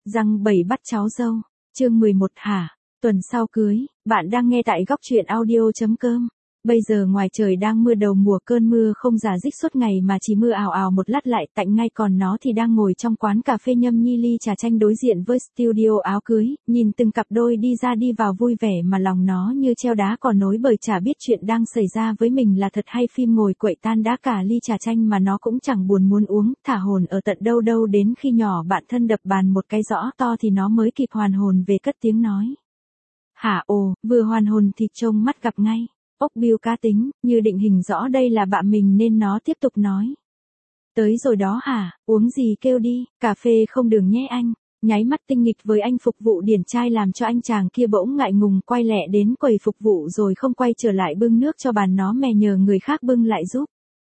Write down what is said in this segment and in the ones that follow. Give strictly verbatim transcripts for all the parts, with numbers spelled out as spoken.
Răng bảy bắt cháu dâu, chương mười một hả, tuần sau cưới, bạn đang nghe tại góc truyện audio.com. Bây giờ ngoài trời đang mưa đầu mùa, cơn mưa không rả rích suốt ngày mà chỉ mưa ào ào một lát lại tạnh ngay, còn nó thì đang ngồi trong quán cà phê nhâm nhi ly trà chanh đối diện với studio áo cưới, nhìn từng cặp đôi đi ra đi vào vui vẻ mà lòng nó như treo đá cò nối, bởi chả biết chuyện đang xảy ra với mình là thật hay phim, ngồi quậy tan đá cả ly trà chanh mà nó cũng chẳng buồn muốn uống, thả hồn ở tận đâu đâu, đến khi nhỏ bạn thân đập bàn một cái rõ to thì nó mới kịp hoàn hồn về, cất tiếng nói. Hả? Ồ, vừa hoàn hồn thì trông mắt gặp ngay. Ốc Bill cá tính, như định hình rõ đây là bạn mình nên nó tiếp tục nói. Tới rồi đó hả, uống gì kêu đi, cà phê không đường nhé anh. Nháy mắt tinh nghịch với anh phục vụ điển trai làm cho anh chàng kia bỗng ngại ngùng quay lẹ đến quầy phục vụ rồi không quay trở lại bưng nước cho bàn nó mè nhờ người khác bưng lại giúp.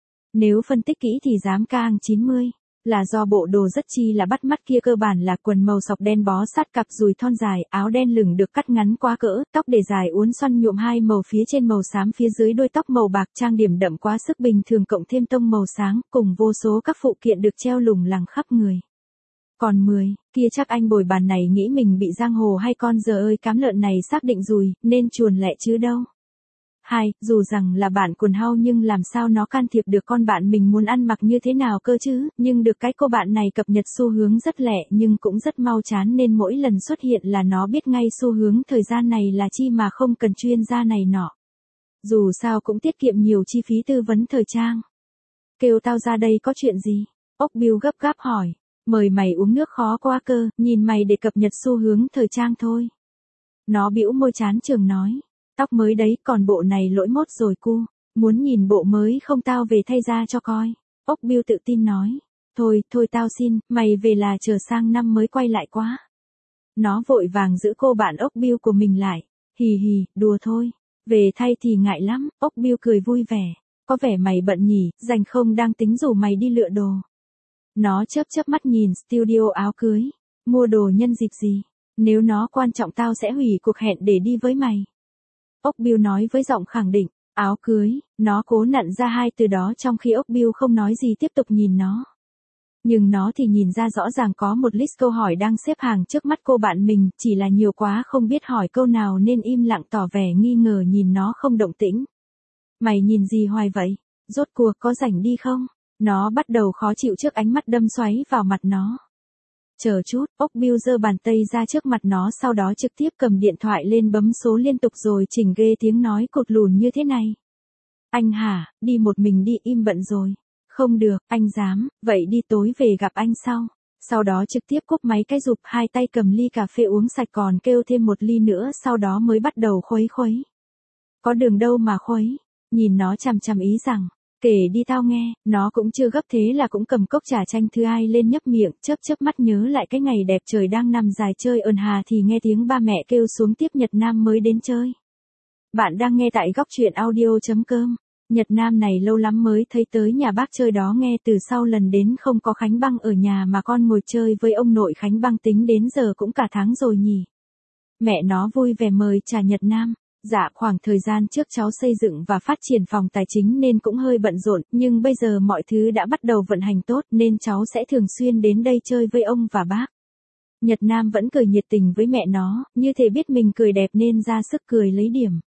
Nếu phân tích kỹ thì dám ca hàng chín mươi. Là do bộ đồ rất chi là bắt mắt kia cơ bản là quần màu sọc đen bó sát cặp dùi thon dài, áo đen lửng được cắt ngắn quá cỡ, tóc để dài uốn xoăn nhuộm hai màu, phía trên màu xám, phía dưới đuôi tóc màu bạc, trang điểm đậm quá sức bình thường cộng thêm tông màu sáng, cùng vô số các phụ kiện được treo lủng lẳng khắp người. Còn mười, kia chắc anh bồi bàn này nghĩ mình bị giang hồ hay con giờ ơi cám lợn này xác định rùi, nên chuồn lẹ chứ đâu. Hai, dù rằng là bạn quần hao nhưng làm sao nó can thiệp được con bạn mình muốn ăn mặc như thế nào cơ chứ, nhưng được cái cô bạn này cập nhật xu hướng rất lẹ nhưng cũng rất mau chán, nên mỗi lần xuất hiện là nó biết ngay xu hướng thời gian này là chi mà không cần chuyên gia này nọ. Dù sao cũng tiết kiệm nhiều chi phí tư vấn thời trang. Kêu tao ra đây có chuyện gì? Ốc Bill gấp gáp hỏi. Mời mày uống nước khó quá cơ, nhìn mày để cập nhật xu hướng thời trang thôi. Nó bĩu môi chán chường nói. Tóc mới đấy, còn bộ này lỗi mốt rồi cu. Muốn nhìn bộ mới không tao về thay ra cho coi. Ốc Bill tự tin nói. Thôi, thôi tao xin, mày về là chờ sang năm mới quay lại quá. Nó vội vàng giữ cô bạn Ốc Bill của mình lại. Hì hì, đùa thôi. Về thay thì ngại lắm, Ốc Bill cười vui vẻ. Có vẻ mày bận nhỉ, rảnh không, đang tính rủ mày đi lựa đồ. Nó chớp chớp mắt nhìn studio áo cưới. Mua đồ nhân dịp gì? Nếu nó quan trọng tao sẽ hủy cuộc hẹn để đi với mày. Ốc Bill nói với giọng khẳng định. Áo cưới, nó cố nặn ra hai từ đó trong khi Ốc Bill không nói gì tiếp tục nhìn nó. Nhưng nó thì nhìn ra rõ ràng có một list câu hỏi đang xếp hàng trước mắt cô bạn mình, chỉ là nhiều quá không biết hỏi câu nào nên im lặng tỏ vẻ nghi ngờ nhìn nó không động tĩnh. Mày nhìn gì hoài vậy? Rốt cuộc có rảnh đi không? Nó bắt đầu khó chịu trước ánh mắt đâm xoáy vào mặt nó. Chờ chút, Ốc Bill giơ bàn tay ra trước mặt nó, sau đó trực tiếp cầm điện thoại lên bấm số liên tục rồi chỉnh ghê tiếng nói cụt lùn như thế này. Anh hả, đi một mình đi, im bận rồi. Không được, anh dám, vậy đi tối về gặp anh sau. Sau đó trực tiếp cúp máy cái rụp, hai tay cầm ly cà phê uống sạch còn kêu thêm một ly nữa, sau đó mới bắt đầu khuấy khuấy. Có đường đâu mà khuấy, nhìn nó chằm chằm ý rằng. Kể đi tao nghe, nó cũng chưa gấp thế là cũng cầm cốc trà chanh thứ hai lên nhấp miệng, chớp chớp mắt nhớ lại cái ngày đẹp trời đang nằm dài chơi ơn hà thì nghe tiếng ba mẹ kêu xuống tiếp Nhật Nam mới đến chơi. Bạn đang nghe tại góc truyện audio.com. Nhật Nam này lâu lắm mới thấy tới nhà bác chơi đó nghe, từ sau lần đến không có Khánh Băng ở nhà mà con ngồi chơi với ông nội Khánh Băng tính đến giờ cũng cả tháng rồi nhỉ. Mẹ nó vui vẻ mời trà Nhật Nam. Dạ, khoảng thời gian trước cháu xây dựng và phát triển phòng tài chính nên cũng hơi bận rộn, nhưng bây giờ mọi thứ đã bắt đầu vận hành tốt nên cháu sẽ thường xuyên đến đây chơi với ông và bác. Nhật Nam vẫn cười nhiệt tình với mẹ nó, như thể biết mình cười đẹp nên ra sức cười lấy điểm.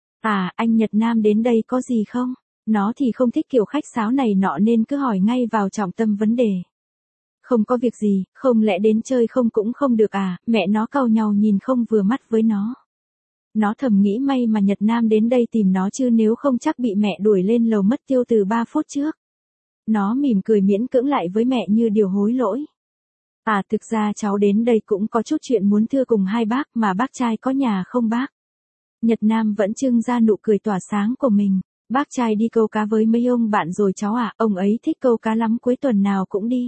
À, anh Nhật Nam đến đây có gì không? Nó thì không thích kiểu khách sáo này nọ nên cứ hỏi ngay vào trọng tâm vấn đề. Không có việc gì, không lẽ đến chơi không cũng không được à, mẹ nó cau nhau nhìn không vừa mắt với nó. Nó thầm nghĩ may mà Nhật Nam đến đây tìm nó chứ nếu không chắc bị mẹ đuổi lên lầu mất tiêu từ ba phút trước. Nó mỉm cười miễn cưỡng lại với mẹ như điều hối lỗi. À, thực ra cháu đến đây cũng có chút chuyện muốn thưa cùng hai bác, mà bác trai có nhà không bác? Nhật Nam vẫn trưng ra nụ cười tỏa sáng của mình. Bác trai đi câu cá với mấy ông bạn rồi cháu à, ông ấy thích câu cá lắm, cuối tuần nào cũng đi.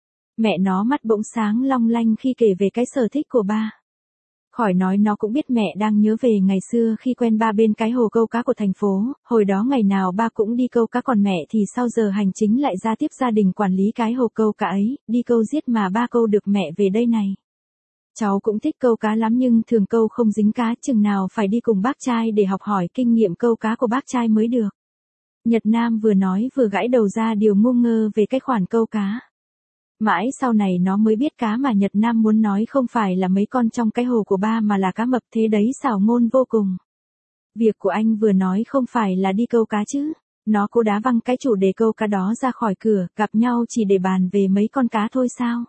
Mẹ nó mắt bỗng sáng long lanh khi kể về cái sở thích của ba. Khỏi nói nó cũng biết mẹ đang nhớ về ngày xưa khi quen ba bên cái hồ câu cá của thành phố, hồi đó ngày nào ba cũng đi câu cá còn mẹ thì sau giờ hành chính lại ra tiếp gia đình quản lý cái hồ câu cá ấy, đi câu giết mà ba câu được mẹ về đây này. Cháu cũng thích câu cá lắm nhưng thường câu không dính cá, chừng nào phải đi cùng bác trai để học hỏi kinh nghiệm câu cá của bác trai mới được. Nhật Nam vừa nói vừa gãi đầu ra điều ngu ngơ về cái khoản câu cá. Mãi sau này nó mới biết cá mà Nhật Nam muốn nói không phải là mấy con trong cái hồ của ba mà là cá mập, thế đấy xảo ngôn vô cùng. Việc của anh vừa nói không phải là đi câu cá chứ. Nó cố đá văng cái chủ đề câu cá đó ra khỏi cửa, gặp nhau chỉ để bàn về mấy con cá thôi sao?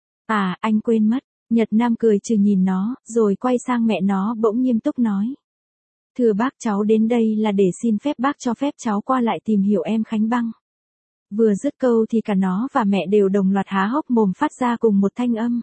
À, anh quên mất. Nhật Nam cười trừ nhìn nó, rồi quay sang mẹ nó bỗng nghiêm túc nói. Thưa bác, cháu đến đây là để xin phép bác cho phép cháu qua lại tìm hiểu em Khánh Băng. Vừa dứt câu thì cả nó và mẹ đều đồng loạt há hốc mồm phát ra cùng một thanh âm.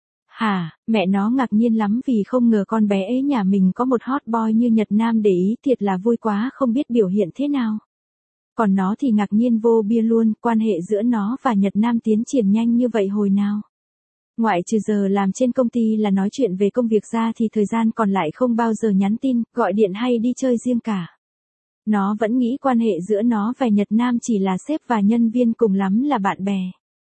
Hả, mẹ nó ngạc nhiên lắm vì không ngờ con bé ấy nhà mình có một hot boy như Nhật Nam để ý, thiệt là vui quá, không biết biểu hiện thế nào. Còn nó thì ngạc nhiên vô bia luôn, quan hệ giữa nó và Nhật Nam tiến triển nhanh như vậy hồi nào. Ngoại trừ giờ làm trên công ty là nói chuyện về công việc ra thì thời gian còn lại không bao giờ nhắn tin, gọi điện hay đi chơi riêng cả. Nó vẫn nghĩ quan hệ giữa nó và Nhật Nam chỉ là sếp và nhân viên, cùng lắm là bạn bè.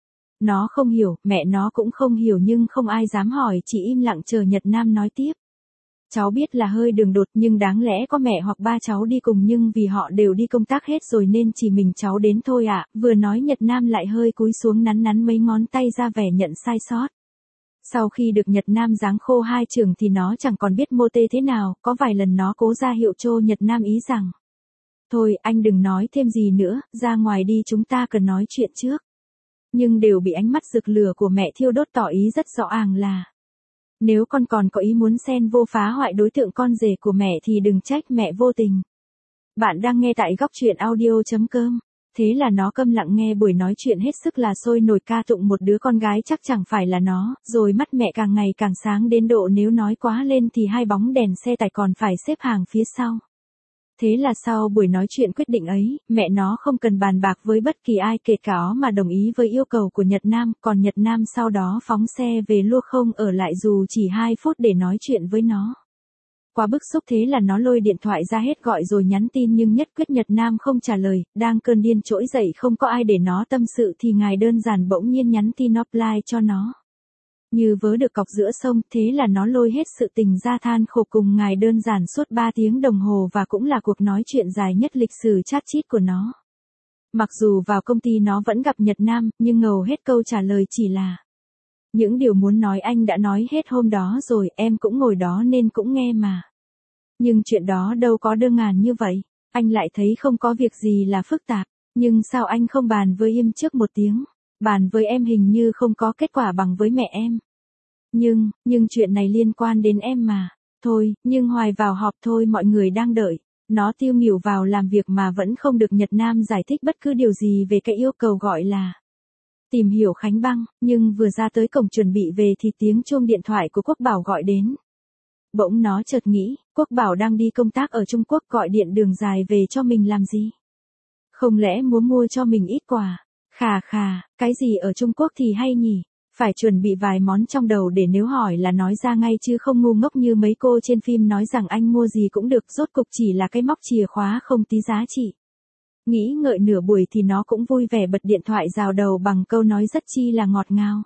Nó không hiểu, mẹ nó cũng không hiểu, nhưng không ai dám hỏi, chỉ im lặng chờ Nhật Nam nói tiếp. Cháu biết là hơi đường đột, nhưng đáng lẽ có mẹ hoặc ba cháu đi cùng, nhưng vì họ đều đi công tác hết rồi nên chỉ mình cháu đến thôi ạ. À. Vừa nói Nhật Nam lại hơi cúi xuống nắn nắn mấy ngón tay ra vẻ nhận sai sót. Sau khi được Nhật Nam giáng khô hai trường thì nó chẳng còn biết mô tê thế nào, có vài lần nó cố ra hiệu cho Nhật Nam ý rằng. Thôi, anh đừng nói thêm gì nữa, ra ngoài đi, chúng ta cần nói chuyện trước. Nhưng đều bị ánh mắt rực lửa của mẹ thiêu đốt, tỏ ý rất rõ ràng là. Nếu con còn có ý muốn xen vô phá hoại đối tượng con rể của mẹ thì đừng trách mẹ vô tình. Bạn đang nghe tại góc truyện audio chấm com. Thế là nó câm lặng nghe buổi nói chuyện hết sức là sôi nổi ca tụng một đứa con gái chắc chẳng phải là nó, rồi mắt mẹ càng ngày càng sáng đến độ nếu nói quá lên thì hai bóng đèn xe tải còn phải xếp hàng phía sau. Thế là sau buổi nói chuyện quyết định ấy, mẹ nó không cần bàn bạc với bất kỳ ai kể cả ó mà đồng ý với yêu cầu của Nhật Nam, còn Nhật Nam sau đó phóng xe về luôn, không ở lại dù chỉ hai phút để nói chuyện với nó. Quá bức xúc thế là nó lôi điện thoại ra hết gọi rồi nhắn tin, nhưng nhất quyết Nhật Nam không trả lời, đang cơn điên trỗi dậy không có ai để nó tâm sự thì ngài đơn giản bỗng nhiên nhắn tin offline cho nó. Như vớ được cọc giữa sông, thế là nó lôi hết sự tình ra than khổ cùng ngài đơn giản suốt ba tiếng đồng hồ, và cũng là cuộc nói chuyện dài nhất lịch sử chat chít của nó. Mặc dù vào công ty nó vẫn gặp Nhật Nam, nhưng ngầu hết câu trả lời chỉ là những điều muốn nói anh đã nói hết hôm đó rồi, em cũng ngồi đó nên cũng nghe mà. Nhưng chuyện đó đâu có đơn giản như vậy, anh lại thấy không có việc gì là phức tạp, nhưng sao anh không bàn với em trước một tiếng? Bàn với em hình như không có kết quả bằng với mẹ em. Nhưng, nhưng chuyện này liên quan đến em mà. Thôi, nhưng hoài vào họp thôi, mọi người đang đợi. Nó tiêu nghỉu vào làm việc mà vẫn không được Nhật Nam giải thích bất cứ điều gì về cái yêu cầu gọi là tìm hiểu Khánh Băng, nhưng vừa ra tới cổng chuẩn bị về thì tiếng chuông điện thoại của Quốc Bảo gọi đến. Bỗng nó chợt nghĩ, Quốc Bảo đang đi công tác ở Trung Quốc, gọi điện đường dài về cho mình làm gì? Không lẽ muốn mua cho mình ít quà? Khà khà, cái gì ở Trung Quốc thì hay nhỉ? Phải chuẩn bị vài món trong đầu để nếu hỏi là nói ra ngay chứ không ngu ngốc như mấy cô trên phim nói rằng anh mua gì cũng được, rốt cục chỉ là cái móc chìa khóa không tí giá trị. Nghĩ ngợi nửa buổi thì nó cũng vui vẻ bật điện thoại rào đầu bằng câu nói rất chi là ngọt ngào.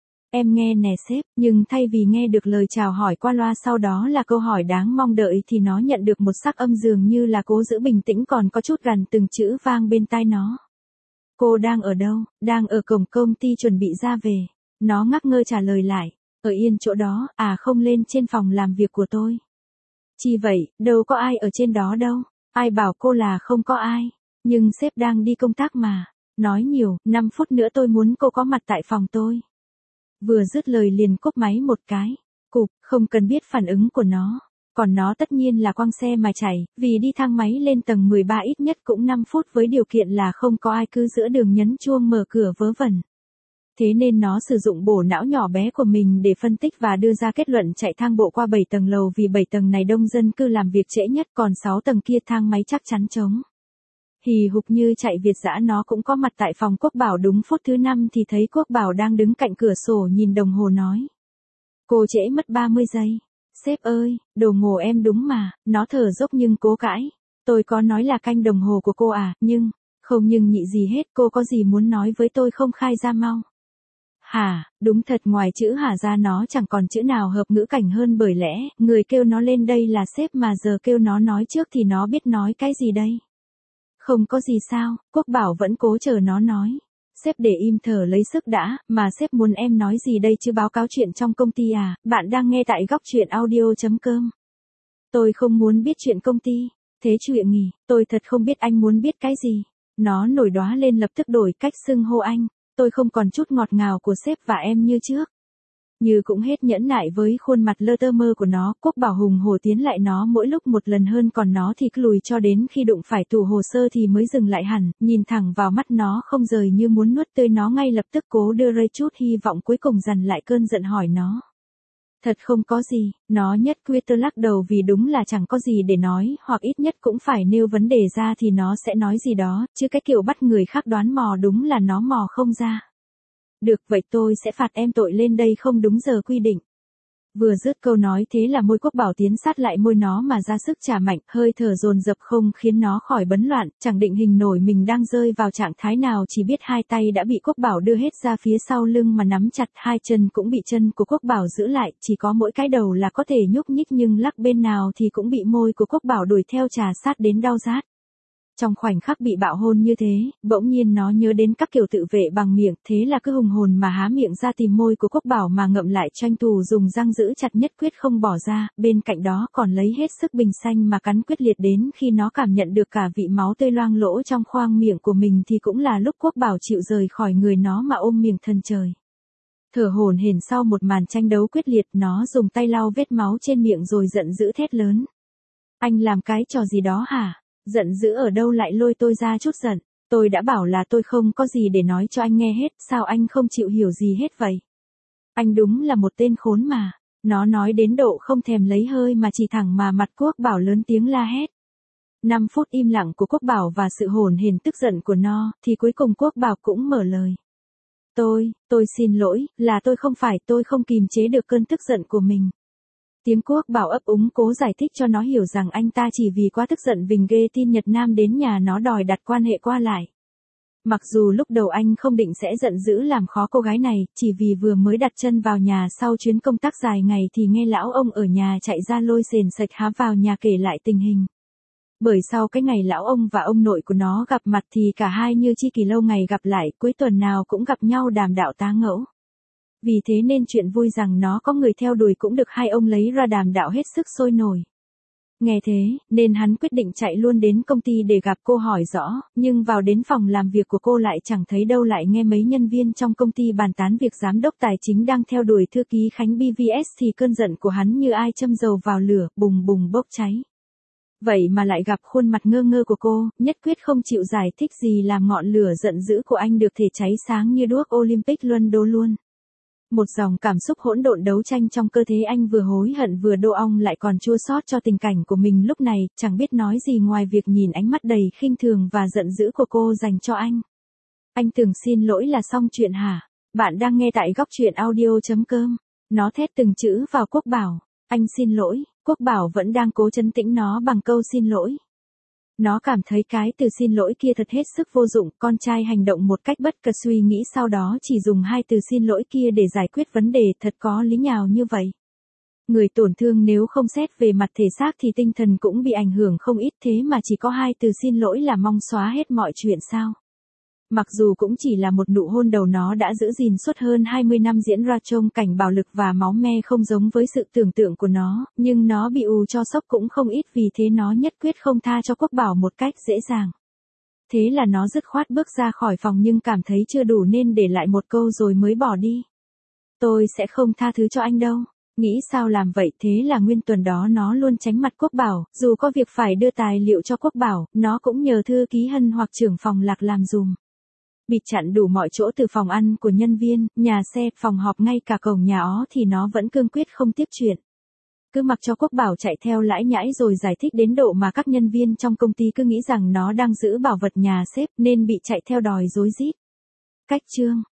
Em nghe nè sếp, nhưng thay vì nghe được lời chào hỏi qua loa sau đó là câu hỏi đáng mong đợi thì nó nhận được một sắc âm dường như là cố giữ bình tĩnh còn có chút gằn từng chữ vang bên tai nó. Cô đang ở đâu? Đang ở cổng công ty chuẩn bị ra về. Nó ngắc ngơ trả lời lại. Ở yên chỗ đó, à không lên trên phòng làm việc của tôi. Chi vậy, đâu có ai ở trên đó đâu. Ai bảo cô là không có ai. Nhưng sếp đang đi công tác mà. Nói nhiều, năm phút nữa tôi muốn cô có mặt tại phòng tôi. Vừa dứt lời liền cúp máy một cái. Cục, không cần biết phản ứng của nó. Còn nó tất nhiên là quăng xe mà chạy, vì đi thang máy lên tầng mười ba ít nhất cũng năm phút với điều kiện là không có ai cứ giữa đường nhấn chuông mở cửa vớ vẩn. Thế nên nó sử dụng bộ não nhỏ bé của mình để phân tích và đưa ra kết luận chạy thang bộ qua bảy tầng lầu vì bảy tầng này đông dân cư làm việc trễ nhất, còn sáu tầng kia thang máy chắc chắn trống. Hì hục như chạy Việt dã nó cũng có mặt tại phòng Quốc Bảo đúng phút thứ năm thì thấy Quốc Bảo đang đứng cạnh cửa sổ nhìn đồng hồ nói. Cô trễ mất ba mươi giây. Sếp ơi, đồ ngổ em đúng mà, nó thở dốc nhưng cố cãi. Tôi có nói là canh đồng hồ của cô à, nhưng, không nhưng nhị gì hết, cô có gì muốn nói với tôi không khai ra mau. Hả, đúng thật ngoài chữ hả ra nó chẳng còn chữ nào hợp ngữ cảnh hơn, bởi lẽ, người kêu nó lên đây là sếp mà giờ kêu nó nói trước thì nó biết nói cái gì đây. Không có gì sao, Quốc Bảo vẫn cố chờ nó nói. Sếp để im thở lấy sức đã, mà sếp muốn em nói gì đây chứ, báo cáo chuyện trong công ty à? Bạn đang nghe tại góc truyện audio chấm com. Tôi không muốn biết chuyện công ty. Thế chuyện nghỉ, tôi thật không biết anh muốn biết cái gì. Nó nổi đoá lên lập tức đổi cách xưng hô anh. Tôi không còn chút ngọt ngào của sếp và em như trước. Như cũng hết nhẫn nại với khuôn mặt lơ tơ mơ của nó, Quốc Bảo hùng hổ tiến lại nó mỗi lúc một lần hơn, còn nó thì cứ lùi cho đến khi đụng phải tủ hồ sơ thì mới dừng lại hẳn, nhìn thẳng vào mắt nó không rời như muốn nuốt tươi nó ngay lập tức, cố đưa ra chút hy vọng cuối cùng dằn lại cơn giận hỏi nó. Thật không có gì, nó nhất quyết lắc đầu vì đúng là chẳng có gì để nói, hoặc ít nhất cũng phải nêu vấn đề ra thì nó sẽ nói gì đó, chứ cái kiểu bắt người khác đoán mò đúng là nó mò không ra. Được vậy tôi sẽ phạt em tội lên đây không đúng giờ quy định. Vừa dứt câu nói thế là môi Quốc Bảo tiến sát lại môi nó mà ra sức chà mạnh, hơi thở dồn dập không khiến nó khỏi bấn loạn, chẳng định hình nổi mình đang rơi vào trạng thái nào, chỉ biết hai tay đã bị Quốc Bảo đưa hết ra phía sau lưng mà nắm chặt, hai chân cũng bị chân của Quốc Bảo giữ lại, chỉ có mỗi cái đầu là có thể nhúc nhích nhưng lắc bên nào thì cũng bị môi của Quốc Bảo đuổi theo trà sát đến đau rát. Trong khoảnh khắc bị bạo hôn như thế, bỗng nhiên nó nhớ đến các kiểu tự vệ bằng miệng, thế là cứ hùng hồn mà há miệng ra tìm môi của Quốc Bảo mà ngậm lại, tranh thủ dùng răng giữ chặt nhất quyết không bỏ ra, bên cạnh đó còn lấy hết sức bình xanh mà cắn quyết liệt, đến khi nó cảm nhận được cả vị máu tươi loang lỗ trong khoang miệng của mình thì cũng là lúc Quốc Bảo chịu rời khỏi người nó mà ôm miệng thần trời. Thở hổn hển sau một màn tranh đấu quyết liệt, nó dùng tay lau vết máu trên miệng rồi giận dữ thét lớn. Anh làm cái trò gì đó hả? Giận dữ ở đâu lại lôi tôi ra chút giận, tôi đã bảo là tôi không có gì để nói cho anh nghe hết, sao anh không chịu hiểu gì hết vậy? Anh đúng là một tên khốn mà, nó nói đến độ không thèm lấy hơi mà chỉ thẳng mà mặt Quốc Bảo lớn tiếng la hét. năm phút im lặng của Quốc Bảo và sự hổn hển tức giận của nó, thì cuối cùng Quốc Bảo cũng mở lời. Tôi, tôi xin lỗi, là tôi không phải, tôi không kìm chế được cơn tức giận của mình. Tiếng Quốc Bảo ấp úng cố giải thích cho nó hiểu rằng anh ta chỉ vì quá tức giận Vinh ghê tin Nhật Nam đến nhà nó đòi đặt quan hệ qua lại. Mặc dù lúc đầu anh không định sẽ giận dữ làm khó cô gái này, chỉ vì vừa mới đặt chân vào nhà sau chuyến công tác dài ngày thì nghe lão ông ở nhà chạy ra lôi sền sạch há vào nhà kể lại tình hình. Bởi sau cái ngày lão ông và ông nội của nó gặp mặt thì cả hai như chi kỳ lâu ngày gặp lại, cuối tuần nào cũng gặp nhau đàm đạo tá ngẫu. Vì thế nên chuyện vui rằng nó có người theo đuổi cũng được hai ông lấy ra đàm đạo hết sức sôi nổi. Nghe thế, nên hắn quyết định chạy luôn đến công ty để gặp cô hỏi rõ, nhưng vào đến phòng làm việc của cô lại chẳng thấy đâu, lại nghe mấy nhân viên trong công ty bàn tán việc giám đốc tài chính đang theo đuổi thư ký Khánh bê vê ét thì cơn giận của hắn như ai châm dầu vào lửa, bùng bùng bốc cháy. Vậy mà lại gặp khuôn mặt ngơ ngơ của cô, nhất quyết không chịu giải thích gì làm ngọn lửa giận dữ của anh được thể cháy sáng như đuốc Olympic Luân đô luôn. Một dòng cảm xúc hỗn độn đấu tranh trong cơ thể anh, vừa hối hận vừa đô ong, lại còn chua xót cho tình cảnh của mình lúc này, chẳng biết nói gì ngoài việc nhìn ánh mắt đầy khinh thường và giận dữ của cô dành cho anh. Anh tưởng xin lỗi là xong chuyện hả? Bạn đang nghe tại góc truyện audio chấm com. Nó thét từng chữ vào Quốc Bảo. Anh xin lỗi. Quốc Bảo vẫn đang cố trấn tĩnh nó bằng câu xin lỗi. Nó cảm thấy cái từ xin lỗi kia thật hết sức vô dụng, con trai hành động một cách bất cập suy nghĩ sau đó chỉ dùng hai từ xin lỗi kia để giải quyết vấn đề, thật có lý nhào như vậy. Người tổn thương nếu không xét về mặt thể xác thì tinh thần cũng bị ảnh hưởng không ít, thế mà chỉ có hai từ xin lỗi là mong xóa hết mọi chuyện sao? Mặc dù cũng chỉ là một nụ hôn đầu, nó đã giữ gìn suốt hơn hai mươi năm diễn ra trông cảnh bạo lực và máu me không giống với sự tưởng tượng của nó, nhưng nó bị ù cho sốc cũng không ít, vì thế nó nhất quyết không tha cho Quốc Bảo một cách dễ dàng. Thế là nó dứt khoát bước ra khỏi phòng nhưng cảm thấy chưa đủ nên để lại một câu rồi mới bỏ đi. Tôi sẽ không tha thứ cho anh đâu. Nghĩ sao làm vậy, thế là nguyên tuần đó nó luôn tránh mặt Quốc Bảo, dù có việc phải đưa tài liệu cho Quốc Bảo, nó cũng nhờ thư ký Hân hoặc trưởng phòng Lạc làm dùm. Bịt chặn đủ mọi chỗ từ phòng ăn của nhân viên, nhà xe, phòng họp, ngay cả cổng nhà ó thì nó vẫn cương quyết không tiếp chuyện. Cứ mặc cho Quốc Bảo chạy theo lãi nhãi rồi giải thích đến độ mà các nhân viên trong công ty cứ nghĩ rằng nó đang giữ bảo vật nhà sếp nên bị chạy theo đòi rối rít. Cách chương